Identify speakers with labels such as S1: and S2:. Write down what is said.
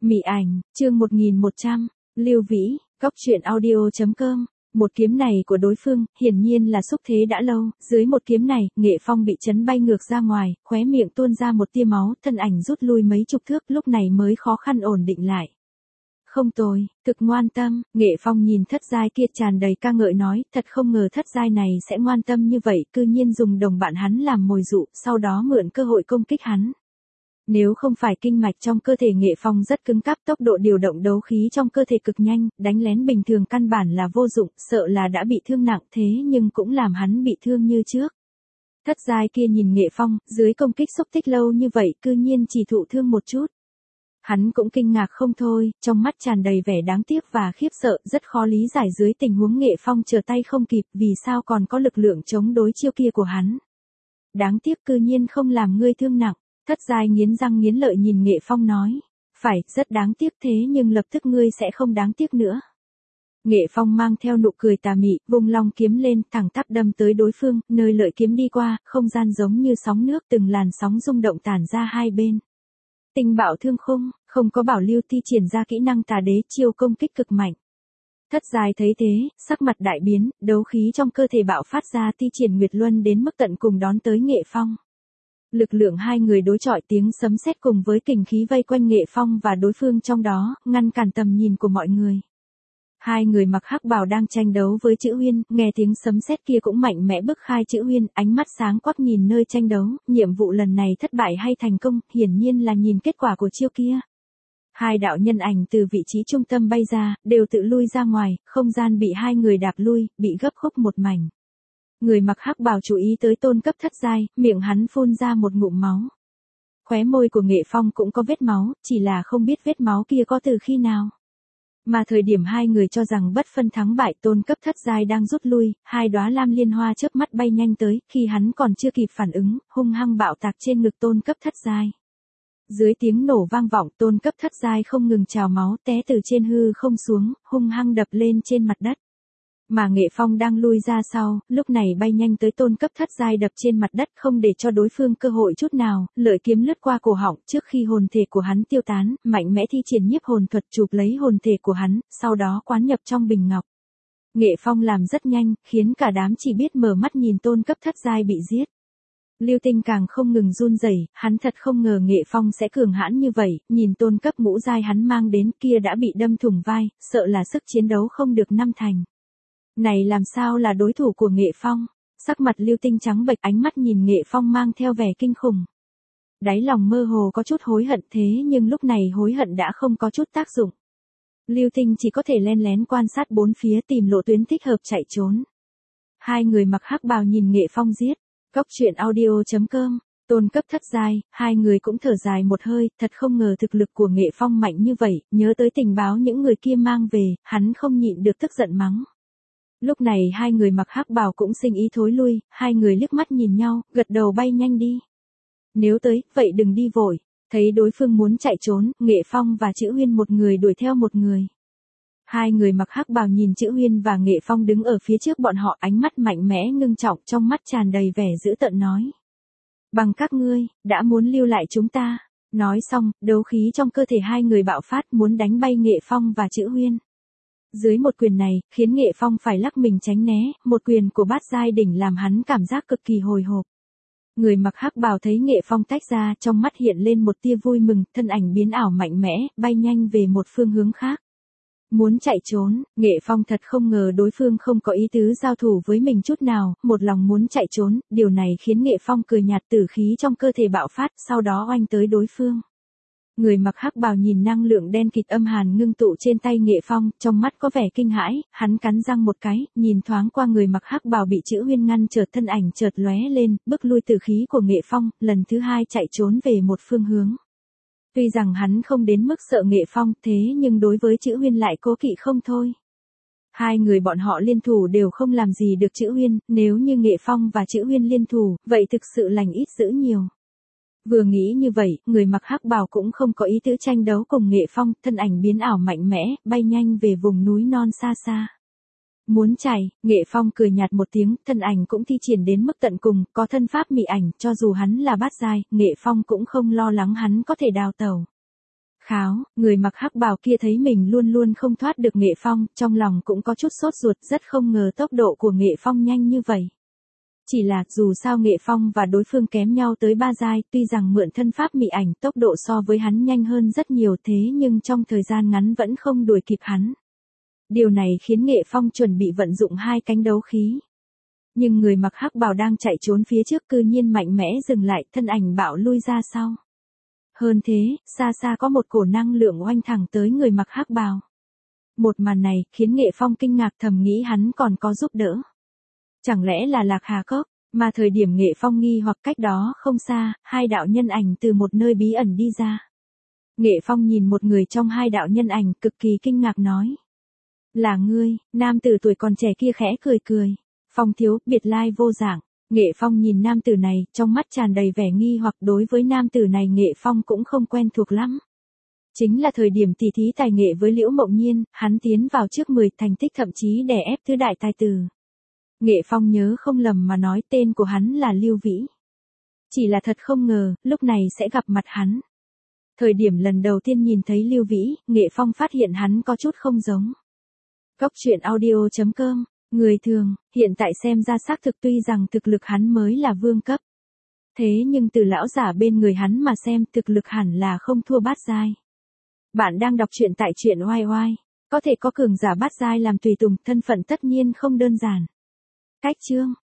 S1: Mị ảnh, chương 1100, Lưu Vĩ, Cóc truyện audio.com. Một kiếm này của đối phương, hiển nhiên là xúc thế đã lâu, dưới một kiếm này, Nghệ Phong bị chấn bay ngược ra ngoài, khóe miệng tuôn ra một tia máu, thân ảnh rút lui mấy chục thước, lúc này mới khó khăn ổn định lại. Không tồi, thực ngoan tâm, Nghệ Phong nhìn thất giai kia tràn đầy ca ngợi nói, thật không ngờ thất giai này sẽ ngoan tâm như vậy, cư nhiên dùng đồng bạn hắn làm mồi dụ, sau đó mượn cơ hội công kích hắn. Nếu không phải kinh mạch trong cơ thể Nghệ Phong rất cứng cáp, tốc độ điều động đấu khí trong cơ thể cực nhanh, đánh lén bình thường căn bản là vô dụng, sợ là đã bị thương nặng thế nhưng cũng làm hắn bị thương như trước. Thất giai kia nhìn Nghệ Phong, dưới công kích xúc tích lâu như vậy cư nhiên chỉ thụ thương một chút. Hắn cũng kinh ngạc không thôi, trong mắt tràn đầy vẻ đáng tiếc và khiếp sợ, rất khó lý giải dưới tình huống Nghệ Phong trở tay không kịp, vì sao còn có lực lượng chống đối chiêu kia của hắn. Đáng tiếc cư nhiên không làm ngươi thương nặng. Thất giai nghiến răng nghiến lợi nhìn Nghệ Phong nói. Phải, rất đáng tiếc thế nhưng lập tức ngươi sẽ không đáng tiếc nữa. Nghệ Phong mang theo nụ cười tà mị, vung long kiếm lên, thẳng tắp đâm tới đối phương, nơi lợi kiếm đi qua, không gian giống như sóng nước, từng làn sóng rung động tản ra hai bên. Tinh bạo thương khung, không có bảo lưu thi triển ra kỹ năng tà đế chiêu công kích cực mạnh. Thất giai thấy thế, sắc mặt đại biến, đấu khí trong cơ thể bạo phát ra thi triển Nguyệt Luân đến mức tận cùng đón tới Nghệ Phong. Lực lượng hai người đối chọi, tiếng sấm sét cùng với kình khí vây quanh Nghệ Phong và đối phương trong đó, ngăn cản tầm nhìn của mọi người. Hai người mặc hắc bào đang tranh đấu với Chữ Huyên, nghe tiếng sấm sét kia cũng mạnh mẽ bức khai Chữ Huyên, ánh mắt sáng quắc nhìn nơi tranh đấu, nhiệm vụ lần này thất bại hay thành công, hiển nhiên là nhìn kết quả của chiêu kia. Hai đạo nhân ảnh từ vị trí trung tâm bay ra, đều tự lui ra ngoài, không gian bị hai người đạp lui, bị gấp khúc một mảnh. Người mặc hắc bào chú ý tới tôn cấp thất giai, miệng hắn phun ra một ngụm máu. Khóe môi của Nghệ Phong cũng có vết máu, chỉ là không biết vết máu kia có từ khi nào. Mà thời điểm hai người cho rằng bất phân thắng bại, tôn cấp thất giai đang rút lui, hai đóa lam liên hoa chớp mắt bay nhanh tới, khi hắn còn chưa kịp phản ứng, hung hăng bạo tạc trên ngực tôn cấp thất giai. Dưới tiếng nổ vang vọng, tôn cấp thất giai không ngừng trào máu, té từ trên hư không xuống, hung hăng đập lên trên mặt đất. Mà Nghệ Phong đang lui ra sau, lúc này bay nhanh tới tôn cấp thất giai đập trên mặt đất, không để cho đối phương cơ hội chút nào, lợi kiếm lướt qua cổ họng, trước khi hồn thể của hắn tiêu tán, mạnh mẽ thi triển nhiếp hồn thuật chụp lấy hồn thể của hắn, sau đó quán nhập trong bình ngọc. Nghệ Phong làm rất nhanh, khiến cả đám chỉ biết mở mắt nhìn tôn cấp thất giai bị giết. Lưu Tinh càng không ngừng run rẩy, hắn thật không ngờ Nghệ Phong sẽ cường hãn như vậy, nhìn tôn cấp ngũ giai hắn mang đến kia đã bị đâm thủng vai, sợ là sức chiến đấu không được năm thành. Này làm sao là đối thủ của Nghệ Phong? Sắc mặt Lưu Tinh trắng bệch, ánh mắt nhìn Nghệ Phong mang theo vẻ kinh khủng. Đáy lòng mơ hồ có chút hối hận, thế nhưng lúc này hối hận đã không có chút tác dụng. Lưu Tinh chỉ có thể len lén quan sát bốn phía tìm lộ tuyến thích hợp chạy trốn. Hai người mặc hắc bào nhìn Nghệ Phong giết. Cóc truyện audio.com. Tôn cấp thất giai, hai người cũng thở dài một hơi, thật không ngờ thực lực của Nghệ Phong mạnh như vậy, nhớ tới tình báo những người kia mang về, hắn không nhịn được tức giận mắng. Lúc này hai người mặc hắc bào cũng sinh ý thối lui, hai người liếc mắt nhìn nhau, gật đầu bay nhanh đi. Nếu tới, vậy đừng đi vội. Thấy đối phương muốn chạy trốn, Nghệ Phong và Chữ Huyên một người đuổi theo một người. Hai người mặc hắc bào nhìn Chữ Huyên và Nghệ Phong đứng ở phía trước bọn họ, ánh mắt mạnh mẽ ngưng trọng, trong mắt tràn đầy vẻ dữ tợn nói. Bằng các ngươi, đã muốn lưu lại chúng ta. Nói xong, đấu khí trong cơ thể hai người bạo phát muốn đánh bay Nghệ Phong và Chữ Huyên. Dưới một quyền này, khiến Nghệ Phong phải lắc mình tránh né, một quyền của bát giai đỉnh làm hắn cảm giác cực kỳ hồi hộp. Người mặc hắc bào thấy Nghệ Phong tách ra, trong mắt hiện lên một tia vui mừng, thân ảnh biến ảo mạnh mẽ, bay nhanh về một phương hướng khác. Muốn chạy trốn, Nghệ Phong thật không ngờ đối phương không có ý tứ giao thủ với mình chút nào, một lòng muốn chạy trốn, điều này khiến Nghệ Phong cười nhạt, tử khí trong cơ thể bạo phát, sau đó oanh tới đối phương. Người mặc hắc bào nhìn năng lượng đen kịt âm hàn ngưng tụ trên tay Nghệ Phong, trong mắt có vẻ kinh hãi, hắn cắn răng một cái, nhìn thoáng qua người mặc hắc bào bị Chữ Huyên ngăn chợt thân ảnh chợt lóe lên, bước lui tử khí của Nghệ Phong, lần thứ hai chạy trốn về một phương hướng. Tuy rằng hắn không đến mức sợ Nghệ Phong, thế nhưng đối với Chữ Huyên lại cố kỵ không thôi. Hai người bọn họ liên thủ đều không làm gì được Chữ Huyên, nếu như Nghệ Phong và Chữ Huyên liên thủ, vậy thực sự lành ít dữ nhiều. Vừa nghĩ như vậy, người mặc hắc bào cũng không có ý tứ tranh đấu cùng Nghệ Phong, thân ảnh biến ảo mạnh mẽ, bay nhanh về vùng núi non xa xa. Muốn chạy, Nghệ Phong cười nhạt một tiếng, thân ảnh cũng thi triển đến mức tận cùng, có thân pháp mị ảnh, cho dù hắn là bát giai, Nghệ Phong cũng không lo lắng hắn có thể đào tẩu. Kháo, người mặc hắc bào kia thấy mình luôn luôn không thoát được Nghệ Phong, trong lòng cũng có chút sốt ruột, rất không ngờ tốc độ của Nghệ Phong nhanh như vậy. Chỉ là, dù sao Nghệ Phong và đối phương kém nhau tới 3 giai, tuy rằng mượn thân pháp mị ảnh tốc độ so với hắn nhanh hơn rất nhiều thế nhưng trong thời gian ngắn vẫn không đuổi kịp hắn. Điều này khiến Nghệ Phong chuẩn bị vận dụng hai cánh đấu khí. Nhưng người mặc hắc bào đang chạy trốn phía trước cư nhiên mạnh mẽ dừng lại, thân ảnh bạo lui ra sau. Hơn thế, xa xa có một cổ năng lượng oanh thẳng tới người mặc hắc bào. Một màn này khiến Nghệ Phong kinh ngạc, thầm nghĩ hắn còn có giúp đỡ. Chẳng lẽ là Lạc Hà Cốc, mà thời điểm Nghệ Phong nghi hoặc cách đó không xa, hai đạo nhân ảnh từ một nơi bí ẩn đi ra. Nghệ Phong nhìn một người trong hai đạo nhân ảnh cực kỳ kinh ngạc nói. Là ngươi, nam tử tuổi còn trẻ kia khẽ cười cười. Phong thiếu, biệt lai vô dạng. Nghệ Phong nhìn nam tử này, trong mắt tràn đầy vẻ nghi hoặc, đối với nam tử này Nghệ Phong cũng không quen thuộc lắm. Chính là thời điểm tỉ thí tài nghệ với Liễu Mộng Nhiên, hắn tiến vào trước 10, thành tích thậm chí đè ép tứ đại tài tử. Nghệ Phong nhớ không lầm mà nói tên của hắn là Lưu Vĩ. Chỉ là thật không ngờ, lúc này sẽ gặp mặt hắn. Thời điểm lần đầu tiên nhìn thấy Lưu Vĩ, Nghệ Phong phát hiện hắn có chút không giống. Cốc truyện audio.com, người thường, hiện tại xem ra xác thực tuy rằng thực lực hắn mới là vương cấp. Thế nhưng từ lão giả bên người hắn mà xem thực lực hẳn là không thua bát giai. Bạn đang đọc truyện tại truyện oai oai. Có thể có cường giả bát giai làm tùy tùng, thân phận tất nhiên không đơn giản. Cách chương